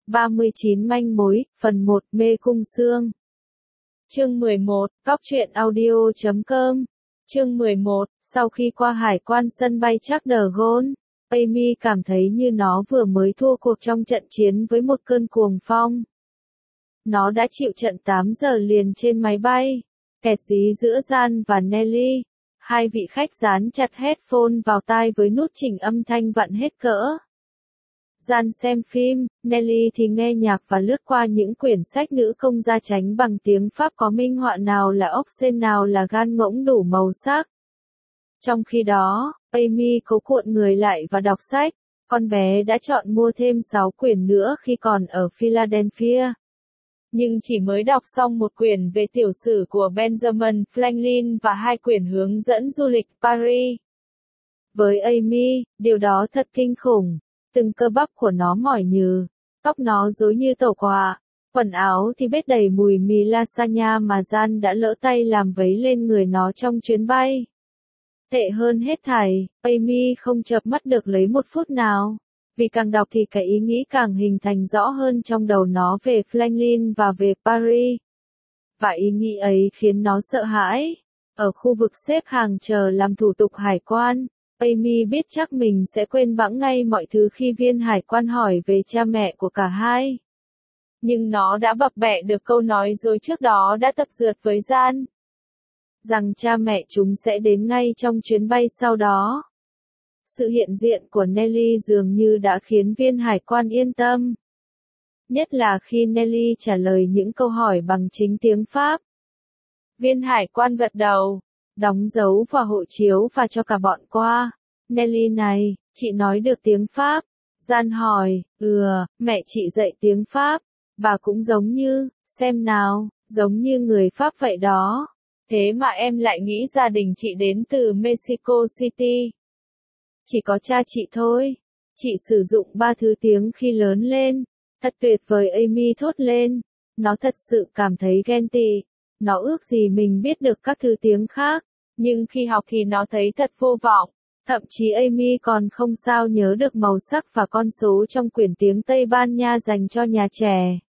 39 manh mối, phần 1, mê cung xương. Chương 11, Góc truyện audio.com. Chương 11, sau khi qua hải quan sân bay Charles de Gaulle, Amy cảm thấy như nó vừa mới thua cuộc trong trận chiến với một cơn cuồng phong. Nó đã chịu trận 8 giờ liền trên máy bay, kẹt dí giữa Jan và Nelly. Hai vị khách dán chặt headphone vào tai với nút chỉnh âm thanh vặn hết cỡ. Jan xem phim, Nelly thì nghe nhạc và lướt qua những quyển sách nữ công gia chánh bằng tiếng Pháp có minh họa nào là ốc sên nào là gan ngỗng đủ màu sắc. Trong khi đó, Amy cố cuộn người lại và đọc sách. Con bé đã chọn mua thêm 6 quyển nữa khi còn ở Philadelphia. Nhưng chỉ mới đọc xong một quyển về tiểu sử của Benjamin Franklin và 2 quyển hướng dẫn du lịch Paris. Với Amy, điều đó thật kinh khủng. Từng cơ bắp của nó mỏi nhừ, tóc nó rối như tàu quạ, quần áo thì bết đầy mùi mì lasagna mà Jan đã lỡ tay làm vấy lên người nó trong chuyến bay. Tệ hơn hết thảy, Amy không chợp mắt được lấy một phút nào, vì càng đọc thì cái ý nghĩ càng hình thành rõ hơn trong đầu nó về Franklin và về Paris. Và ý nghĩ ấy khiến nó sợ hãi. Ở khu vực xếp hàng chờ làm thủ tục hải quan, Amy biết chắc mình sẽ quên bẵng ngay mọi thứ khi viên hải quan hỏi về cha mẹ của cả hai. Nhưng nó đã bập bẹ được câu nói dối trước đó đã tập dượt với Jan. Rằng cha mẹ chúng sẽ đến ngay trong chuyến bay sau đó. Sự hiện diện của Nelly dường như đã khiến viên hải quan yên tâm. Nhất là khi Nelly trả lời những câu hỏi bằng chính tiếng Pháp. Viên hải quan gật đầu, đóng dấu vào hộ chiếu và cho cả bọn qua. Nelly này, chị nói được tiếng Pháp. Jan hỏi, mẹ chị dạy tiếng Pháp. Bà cũng giống như, xem nào, giống như người Pháp vậy đó. Thế mà em lại nghĩ gia đình chị đến từ Mexico City. Chỉ có cha chị thôi. Chị sử dụng 3 thứ tiếng khi lớn lên. Thật tuyệt vời, Amy thốt lên. Nó thật sự cảm thấy ghen tị. Nó ước gì mình biết được các thứ tiếng khác. Nhưng khi học thì nó thấy thật vô vọng. Thậm chí Amy còn không sao nhớ được màu sắc và con số trong quyển tiếng Tây Ban Nha dành cho nhà trẻ.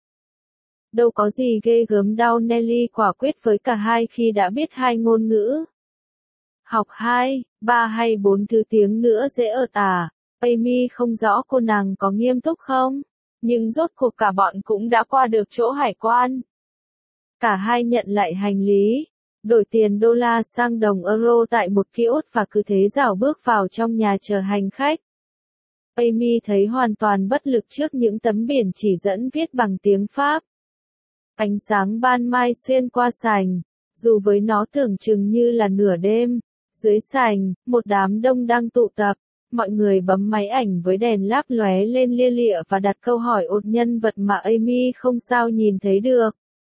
Đâu có gì ghê gớm đâu, Nelly quả quyết với cả hai khi đã biết 2 ngôn ngữ. Học 2, 3 hay 4 thứ tiếng nữa dễ ợt à? Amy không rõ cô nàng có nghiêm túc không? Nhưng rốt cuộc cả bọn cũng đã qua được chỗ hải quan. Cả hai nhận lại hành lý, đổi tiền đô la sang đồng euro tại một kiosk và cứ thế rảo bước vào trong nhà chờ hành khách. Amy thấy hoàn toàn bất lực trước những tấm biển chỉ dẫn viết bằng tiếng Pháp. Ánh sáng ban mai xuyên qua sảnh, dù với nó tưởng chừng như là nửa đêm. Dưới sảnh, một đám đông đang tụ tập. Mọi người bấm máy ảnh với đèn láp lóe lên lia lịa và đặt câu hỏi ột nhân vật mà Amy không sao nhìn thấy được.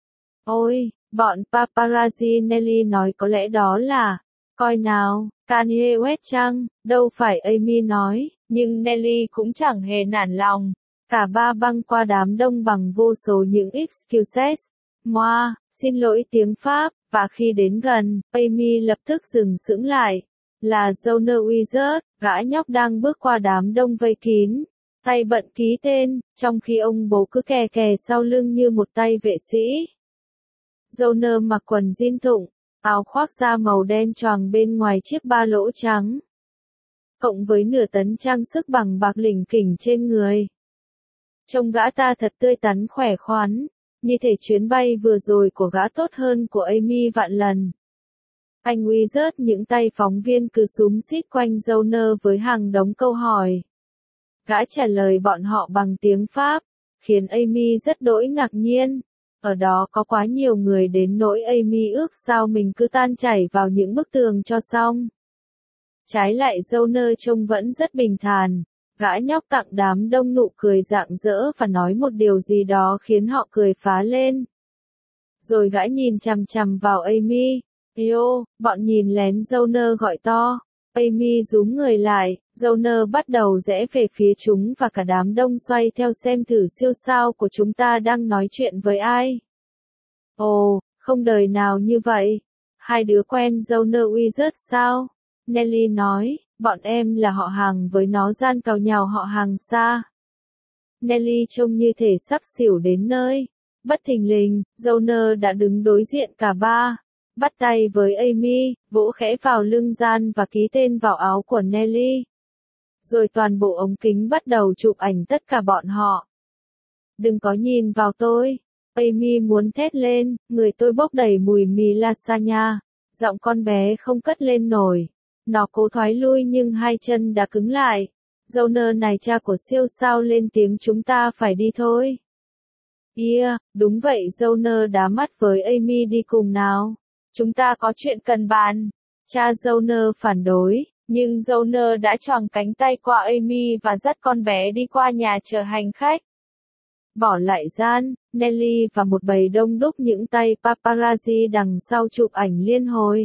Ôi, bọn paparazzi, Nelly nói, có lẽ đó là, coi nào, Kanye West chăng? Đâu phải, Amy nói, nhưng Nelly cũng chẳng hề nản lòng. Cả ba băng qua đám đông bằng vô số những excuses. Moi, xin lỗi tiếng Pháp, và khi đến gần, Amy lập tức dừng sững lại. Là Joner Wizard, gã nhóc đang bước qua đám đông vây kín, tay bận ký tên, trong khi ông bố cứ kè kè sau lưng như một tay vệ sĩ. Joner mặc quần jean thụng, áo khoác da màu đen choàng bên ngoài chiếc ba lỗ trắng. Cộng với nửa tấn trang sức bằng bạc lỉnh kỉnh trên người. Trông gã ta thật tươi tắn khỏe khoắn, như thể chuyến bay vừa rồi của gã tốt hơn của Amy vạn lần. Anh Wizard, những tay phóng viên cứ xúm xít quanh Joner với hàng đống câu hỏi. Gã trả lời bọn họ bằng tiếng Pháp, khiến Amy rất đỗi ngạc nhiên. Ở đó có quá nhiều người đến nỗi Amy ước sao mình cứ tan chảy vào những bức tường cho xong. Trái lại Joner trông vẫn rất bình thản. Gã nhóc tặng đám đông nụ cười rạng rỡ và nói một điều gì đó khiến họ cười phá lên. Rồi gã nhìn chằm chằm vào Amy. Yo, bọn nhìn lén, Joner gọi to. Amy rúm người lại, Joner bắt đầu rẽ về phía chúng và cả đám đông xoay theo xem thử siêu sao của chúng ta đang nói chuyện với ai. Ồ, không đời nào như vậy. Hai đứa quen Joner Wizard sao? Nelly nói, bọn em là họ hàng với nó. Jan càu nhào, họ hàng xa. Nelly trông như thể sắp xỉu đến nơi. Bất thình lình, Joner đã đứng đối diện cả ba. Bắt tay với Amy, vỗ khẽ vào lưng Jan và ký tên vào áo của Nelly. Rồi toàn bộ ống kính bắt đầu chụp ảnh tất cả bọn họ. Đừng có nhìn vào tôi. Amy muốn thét lên, người tôi bốc đầy mùi mì lasagna. Giọng con bé không cất lên nổi. Nó cố thoái lui nhưng hai chân đã cứng lại. Joner này, cha của siêu sao, lên tiếng, chúng ta phải đi thôi. Đúng vậy, Joner đá mắt với Amy, đi cùng nào. Chúng ta có chuyện cần bàn. Cha Joner phản đối, nhưng Joner đã choàng cánh tay qua Amy và dắt con bé đi qua nhà chờ hành khách. Bỏ lại Jan, Nelly và một bầy đông đúc những tay paparazzi đằng sau chụp ảnh liên hồi.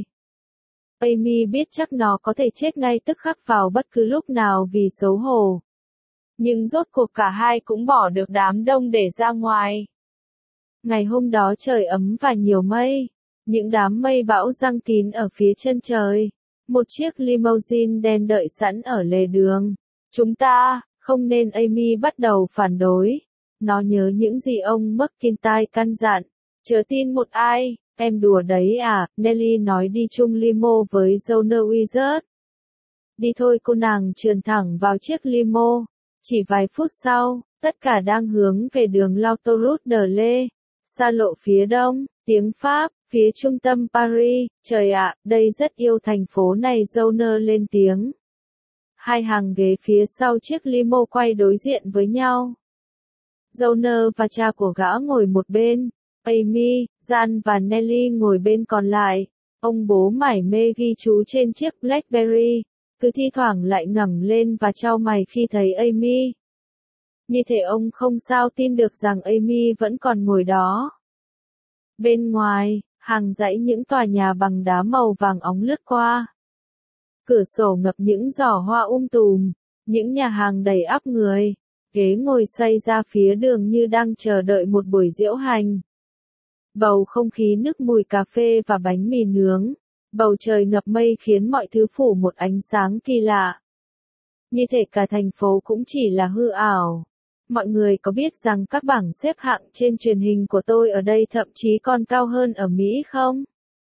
Amy biết chắc nó có thể chết ngay tức khắc vào bất cứ lúc nào vì xấu hổ. Nhưng rốt cuộc cả hai cũng bỏ được đám đông để ra ngoài. Ngày hôm đó trời ấm và nhiều mây. Những đám mây bão giăng kín ở phía chân trời. Một chiếc limousine đen đợi sẵn ở lề đường. Chúng ta, không nên, Amy bắt đầu phản đối. Nó nhớ những gì ông McIntyre căn dặn. Chớ tin một ai, em đùa đấy à, Nelly nói đi chung limo với Joner Wizard. Đi thôi, cô nàng trườn thẳng vào chiếc limo. Chỉ vài phút sau, tất cả đang hướng về đường L'autoroute de Lille, xa lộ phía đông, tiếng Pháp, phía trung tâm Paris. Trời ạ, đây rất yêu thành phố này, Joner lên tiếng. Hai hàng ghế phía sau chiếc limo quay đối diện với nhau. Joner và cha của gã ngồi một bên, Amy, Jan và Nelly ngồi bên còn lại. Ông bố mải mê ghi chú trên chiếc BlackBerry, cứ thi thoảng lại ngẩng lên và chau mày khi thấy Amy. Như thể ông không sao tin được rằng Amy vẫn còn ngồi đó. Bên ngoài, hàng dãy những tòa nhà bằng đá màu vàng óng lướt qua. Cửa sổ ngập những giỏ hoa tùm, những nhà hàng đầy ắp người, ghế ngồi xoay ra phía đường như đang chờ đợi một buổi diễu hành. Bầu không khí nức mùi cà phê và bánh mì nướng. Bầu trời ngập mây khiến mọi thứ phủ một ánh sáng kỳ lạ. Như thể cả thành phố cũng chỉ là hư ảo. Mọi người có biết rằng các bảng xếp hạng trên truyền hình của tôi ở đây thậm chí còn cao hơn ở Mỹ không?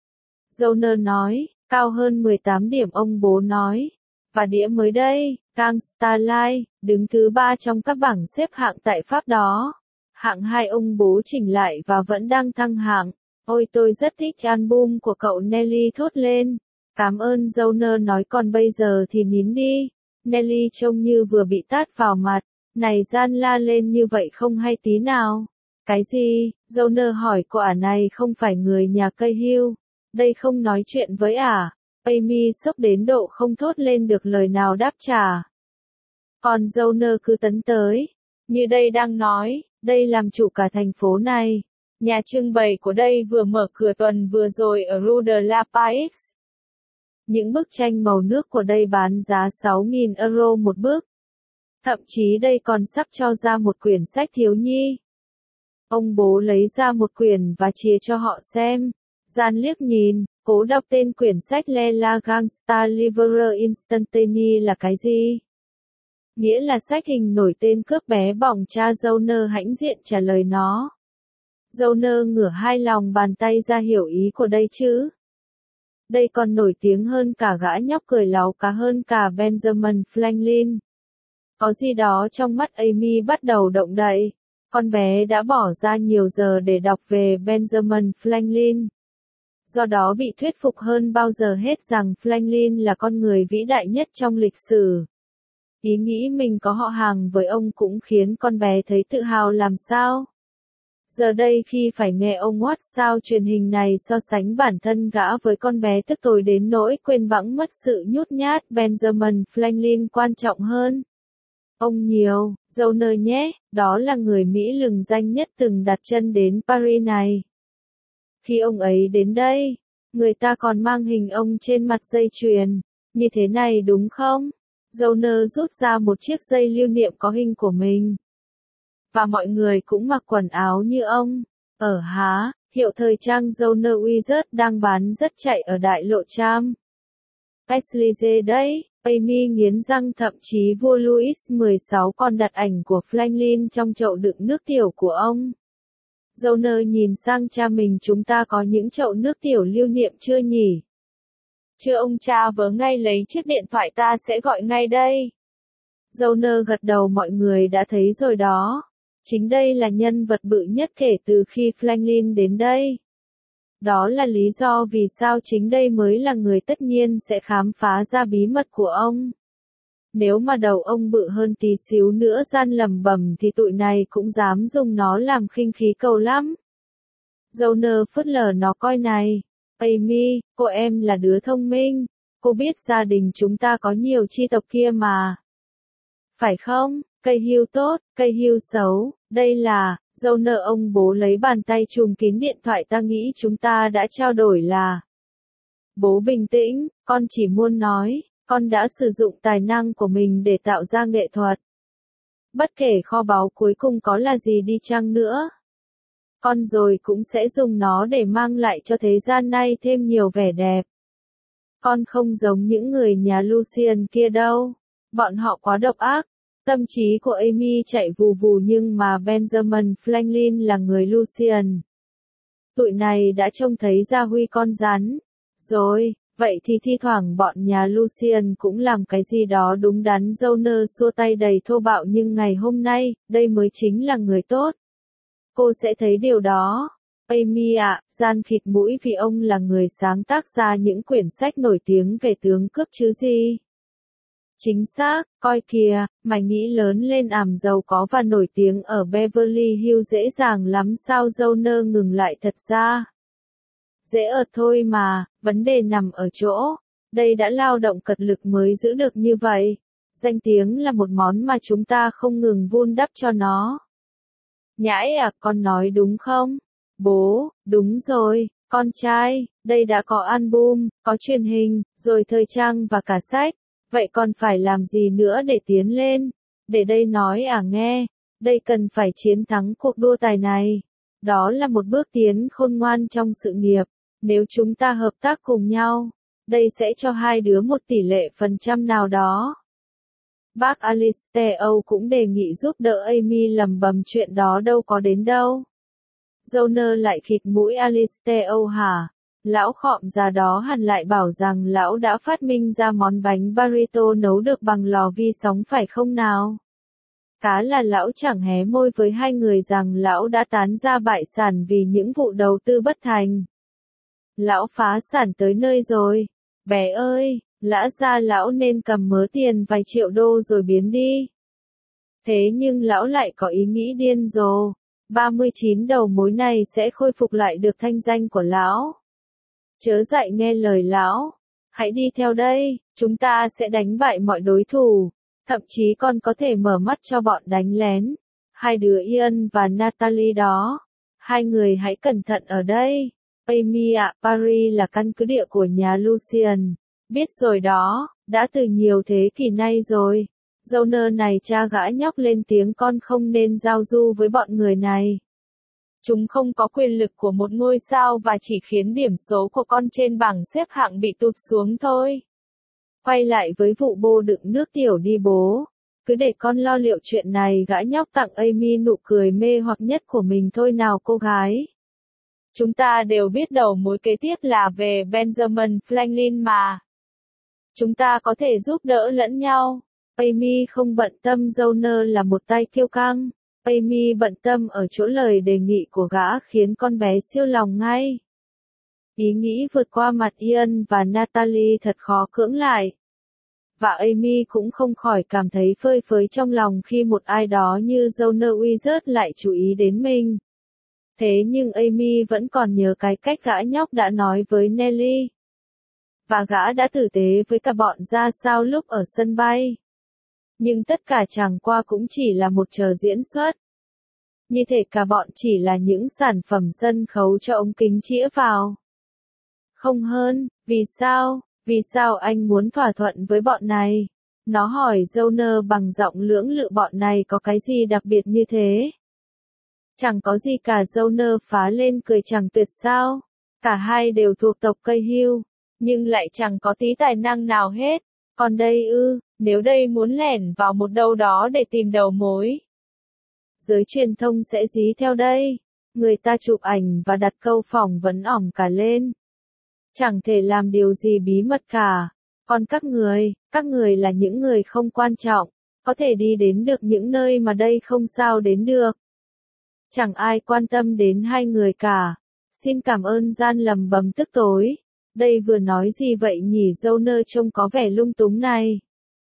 Joner nói, cao hơn 18 điểm, ông bố nói. Và đĩa mới đây, Gang Starlight, đứng thứ 3 trong các bảng xếp hạng tại Pháp đó. Hạng 2 ông bố chỉnh lại và vẫn đang thăng hạng. Ôi, tôi rất thích album của cậu, Nelly thốt lên. Cảm ơn, Joner nói, còn bây giờ thì nín đi. Nelly trông như vừa bị tát vào mặt. Này, Jan la lên như vậy không hay tí nào. Cái gì? Joner hỏi cô, này không phải người nhà cây hưu. Đây không nói chuyện với Amy sốc đến độ không thốt lên được lời nào đáp trả. Còn Joner cứ tấn tới. Như đây đang nói, đây làm chủ cả thành phố này. Nhà trưng bày của đây vừa mở cửa tuần vừa rồi ở Rue de la Paix. Những bức tranh màu nước của đây bán giá 6.000 euro một bức. Thậm chí đây còn sắp cho ra một quyển sách thiếu nhi. Ông bố lấy ra một quyển và chia cho họ xem. Jan liếc nhìn, cố đọc tên quyển sách. Le la Gangsta Livre Instantanie là cái gì? Nghĩa là sách hình nổi tên cướp bé bỏng, cha Joner hãnh diện trả lời nó. Joner ngửa hai lòng bàn tay ra, hiểu ý của đây chứ. Đây còn nổi tiếng hơn cả gã nhóc cười láu cá, hơn cả Benjamin Franklin. Có gì đó trong mắt Amy bắt đầu động đậy. Con bé đã bỏ ra nhiều giờ để đọc về Benjamin Franklin. Do đó bị thuyết phục hơn bao giờ hết rằng Franklin là con người vĩ đại nhất trong lịch sử. Ý nghĩ mình có họ hàng với ông cũng khiến con bé thấy tự hào làm sao. Giờ đây khi phải nghe ông Watt sao truyền hình này so sánh bản thân gã với con bé, tức tồi đến nỗi quên bẵng mất sự nhút nhát Benjamin Franklin quan trọng hơn. Ông nhiều, Joner nhé, đó là người Mỹ lừng danh nhất từng đặt chân đến Paris này. Khi ông ấy đến đây, người ta còn mang hình ông trên mặt dây chuyền. Như thế này đúng không? Joner rút ra một chiếc dây lưu niệm có hình của mình. Và mọi người cũng mặc quần áo như ông. Hiệu thời trang Joner Wizard đang bán rất chạy ở đại lộ Tram. Elysée đấy, Amy nghiến răng, thậm chí vua Louis XVI còn đặt ảnh của Franklin trong chậu đựng nước tiểu của ông. Joyner nhìn sang cha mình, chúng ta có những chậu nước tiểu lưu niệm chưa nhỉ? Chưa ông cha, vớ ngay lấy chiếc điện thoại, ta sẽ gọi ngay đây. Joyner gật đầu, mọi người đã thấy rồi đó. Chính đây là nhân vật bự nhất kể từ khi Franklin đến đây. Đó là lý do vì sao chính đây mới là người tất nhiên sẽ khám phá ra bí mật của ông. Nếu mà đầu ông bự hơn tí xíu nữa, gian lầm bầm, thì tụi này cũng dám dùng nó làm khinh khí cầu lắm. Joyner phớt lờ nó, coi này. Amy, cô em là đứa thông minh. Cô biết gia đình chúng ta có nhiều chi tộc kia mà. Phải không? Cây hưu tốt, cây hưu xấu, đây là... Joyner ông bố lấy bàn tay trùm kín điện thoại, ta nghĩ chúng ta đã trao đổi là... Bố bình tĩnh, con chỉ muốn nói, con đã sử dụng tài năng của mình để tạo ra nghệ thuật. Bất kể kho báu cuối cùng có là gì đi chăng nữa, con rồi cũng sẽ dùng nó để mang lại cho thế gian này thêm nhiều vẻ đẹp. Con không giống những người nhà Lucian kia đâu, bọn họ quá độc ác. Tâm trí của Amy chạy vù vù, nhưng mà Benjamin Franklin là người Lucian. Tụi này đã trông thấy Gia Huy con rắn. Rồi, vậy thì thi thoảng bọn nhà Lucian cũng làm cái gì đó đúng đắn. Joyner xua tay đầy thô bạo, nhưng ngày hôm nay, đây mới chính là người tốt. Cô sẽ thấy điều đó. Amy ạ, gian khịt mũi, vì ông là người sáng tác ra những quyển sách nổi tiếng về tướng cướp chứ gì. Chính xác, coi kìa, mày nghĩ lớn lên ảm giàu có và nổi tiếng ở Beverly Hills dễ dàng lắm sao? Joyner ngừng lại, thật ra dễ ợt thôi mà, vấn đề nằm ở chỗ, đây đã lao động cật lực mới giữ được như vậy. Danh tiếng là một món mà chúng ta không ngừng vun đắp cho nó. Nhãi à, con nói đúng không? Bố, đúng rồi, con trai, đây đã có album, có truyền hình, rồi thời trang và cả sách. Vậy còn phải làm gì nữa để tiến lên? Để đây nói à nghe, đây cần phải chiến thắng cuộc đua tài này. Đó là một bước tiến khôn ngoan trong sự nghiệp. Nếu chúng ta hợp tác cùng nhau, đây sẽ cho hai đứa một tỷ lệ phần trăm nào đó. Bác Alistair cũng đề nghị giúp đỡ Amy, lầm bầm chuyện đó đâu có đến đâu. Joyner lại khịt mũi, Alistair hả? Lão khọm già đó hẳn lại bảo rằng lão đã phát minh ra món bánh burrito nấu được bằng lò vi sóng phải không nào? Cá là lão chẳng hé môi với hai người rằng lão đã tán ra bại sản vì những vụ đầu tư bất thành. Lão phá sản tới nơi rồi. Bé ơi, lẽ ra lão nên cầm mớ tiền vài triệu đô rồi biến đi. Thế nhưng lão lại có ý nghĩ điên rồ. 39 đầu mối này sẽ khôi phục lại được thanh danh của lão. Chớ dạy nghe lời lão. Hãy đi theo đây, chúng ta sẽ đánh bại mọi đối thủ. Thậm chí còn có thể mở mắt cho bọn đánh lén. Hai đứa Ian và Natalie đó. Hai người hãy cẩn thận ở đây. Amy ạ, Paris là căn cứ địa của nhà Lucian. Biết rồi đó, đã từ nhiều thế kỷ nay rồi. Joyner này, cha gã nhóc lên tiếng, con không nên giao du với bọn người này. Chúng không có quyền lực của một ngôi sao và chỉ khiến điểm số của con trên bảng xếp hạng bị tụt xuống thôi. Quay lại với vụ bô đựng nước tiểu đi bố. Cứ để con lo liệu chuyện này, gã nhóc tặng Amy nụ cười mê hoặc nhất của mình thôi nào cô gái. Chúng ta đều biết đầu mối kế tiếp là về Benjamin Franklin mà. Chúng ta có thể giúp đỡ lẫn nhau. Amy không bận tâm Joyner là một tay kiêu căng. Amy bận tâm ở chỗ lời đề nghị của gã khiến con bé siêu lòng ngay. Ý nghĩ vượt qua mặt Ian và Natalie thật khó cưỡng lại. Và Amy cũng không khỏi cảm thấy phơi phới trong lòng khi một ai đó như Joyner Wizard lại chú ý đến mình. Thế nhưng Amy vẫn còn nhớ cái cách gã nhóc đã nói với Nelly. Và gã đã tử tế với cả bọn ra sao lúc ở sân bay. Nhưng tất cả chẳng qua cũng chỉ là một trò diễn xuất. Như thể cả bọn chỉ là những sản phẩm sân khấu cho ống kính chĩa vào. Không hơn, vì sao? Vì sao anh muốn thỏa thuận với bọn này? Nó hỏi Joyner bằng giọng lưỡng lự, bọn này có cái gì đặc biệt như thế? Chẳng có gì cả, Joyner phá lên cười, chẳng tuyệt sao? Cả hai đều thuộc tộc cây hưu, nhưng lại chẳng có tí tài năng nào hết. Còn đây ư, nếu đây muốn lẻn vào một đâu đó để tìm đầu mối. Giới truyền thông sẽ dí theo đây. Người ta chụp ảnh và đặt câu phỏng vấn ỏng cả lên. Chẳng thể làm điều gì bí mật cả. Còn các người là những người không quan trọng, có thể đi đến được những nơi mà đây không sao đến được. Chẳng ai quan tâm đến hai người cả. Xin cảm ơn, Gian lầm bầm tức tối. Đây vừa nói gì vậy nhỉ, Joner trông có vẻ lung túng này.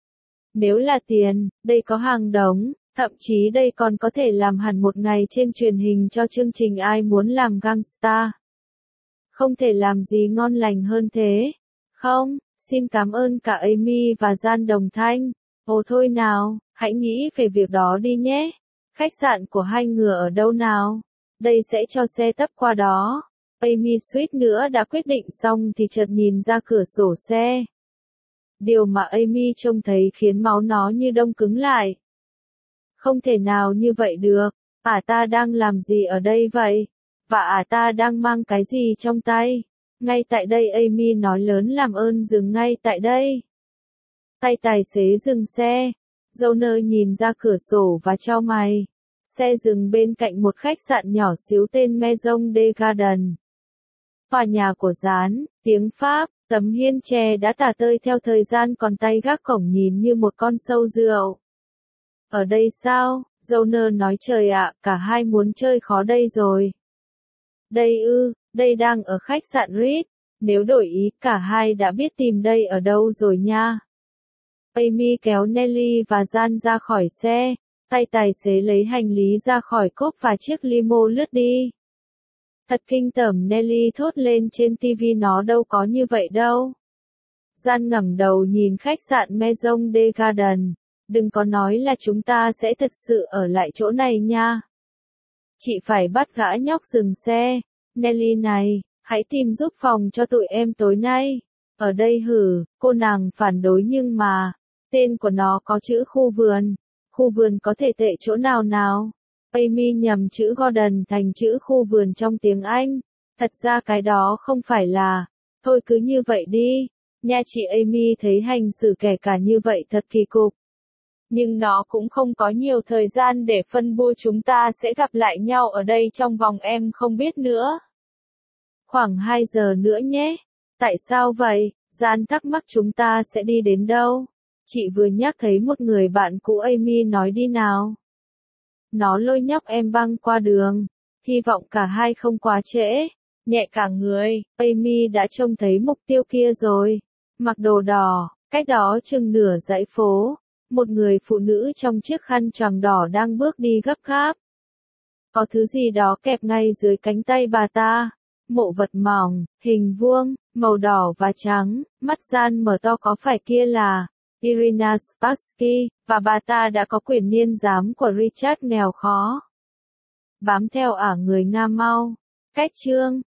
Nếu là tiền, đây có hàng đống, thậm chí đây còn có thể làm hẳn một ngày trên truyền hình cho chương trình Ai Muốn Làm Gangsta. Không thể làm gì ngon lành hơn thế. Không, xin cảm ơn cả Amy và Gian đồng thanh. Ồ thôi nào, hãy nghĩ về việc đó đi nhé. Khách sạn của hai người ở đâu nào? Đây sẽ cho xe tấp qua đó. Amy suýt nữa đã quyết định xong thì chợt nhìn ra cửa sổ xe. Điều mà Amy trông thấy khiến máu nó như đông cứng lại. Không thể nào như vậy được. Ta đang làm gì ở đây vậy? Và ta đang mang cái gì trong tay? Ngay tại đây, Amy nói lớn, làm ơn dừng ngay tại đây. Tay tài xế dừng xe. Joner nhìn ra cửa sổ và chau mày. Xe dừng bên cạnh một khách sạn nhỏ xíu tên Maison de Garden. Tòa nhà của Gián, tiếng Pháp, tấm hiên tre đã tả tơi theo thời gian, còn tay gác cổng nhìn như một con sâu rượu. Ở đây sao? Joner nói, trời ạ, cả hai muốn chơi khó đây rồi. Đây ư, đây đang ở khách sạn Ritz. Nếu đổi ý, cả hai đã biết tìm đây ở đâu rồi nha. Amy kéo Nelly và Gian ra khỏi xe. Tay tài xế lấy hành lý ra khỏi cốp và chiếc limo lướt đi. Thật kinh tởm, Nelly thốt lên, trên TV nó đâu có như vậy đâu. Gian ngẩng đầu nhìn khách sạn Maison de Garden. Đừng có nói là chúng ta sẽ thật sự ở lại chỗ này nha. Chị phải bắt gã nhóc dừng xe. Nelly này, hãy tìm giúp phòng cho tụi em tối nay. Ở đây hử, cô nàng phản đối, nhưng mà, tên của nó có chữ khu vườn. Khu vườn có thể tệ chỗ nào nào? Amy nhầm chữ Gordon thành chữ khu vườn trong tiếng Anh. Thật ra cái đó không phải là. Thôi cứ như vậy đi. Nha, chị Amy thấy hành xử kẻ cả như vậy thật kỳ cục. Nhưng nó cũng không có nhiều thời gian để phân bua, chúng ta sẽ gặp lại nhau ở đây trong vòng em không biết nữa. Khoảng 2 giờ nữa nhé. Tại sao vậy? Gian thắc mắc, chúng ta sẽ đi đến đâu? Chị vừa nhắc thấy một người bạn cũ, Amy nói, đi nào. Nó lôi nhóc em băng qua đường. Hy vọng cả hai không quá trễ. Nhẹ cả người, Amy đã trông thấy mục tiêu kia rồi. Mặc đồ đỏ, cách đó chừng nửa dãy phố. Một người phụ nữ trong chiếc khăn choàng đỏ đang bước đi gấp gáp. Có thứ gì đó kẹp ngay dưới cánh tay bà ta. Mộ vật mỏng, hình vuông, màu đỏ và trắng, mắt Gian mở to, có phải kia là Irina Spassky, và bà ta đã có quyền niên giám của Richard nghèo khó. Bám theo người Nga mau. Cách chương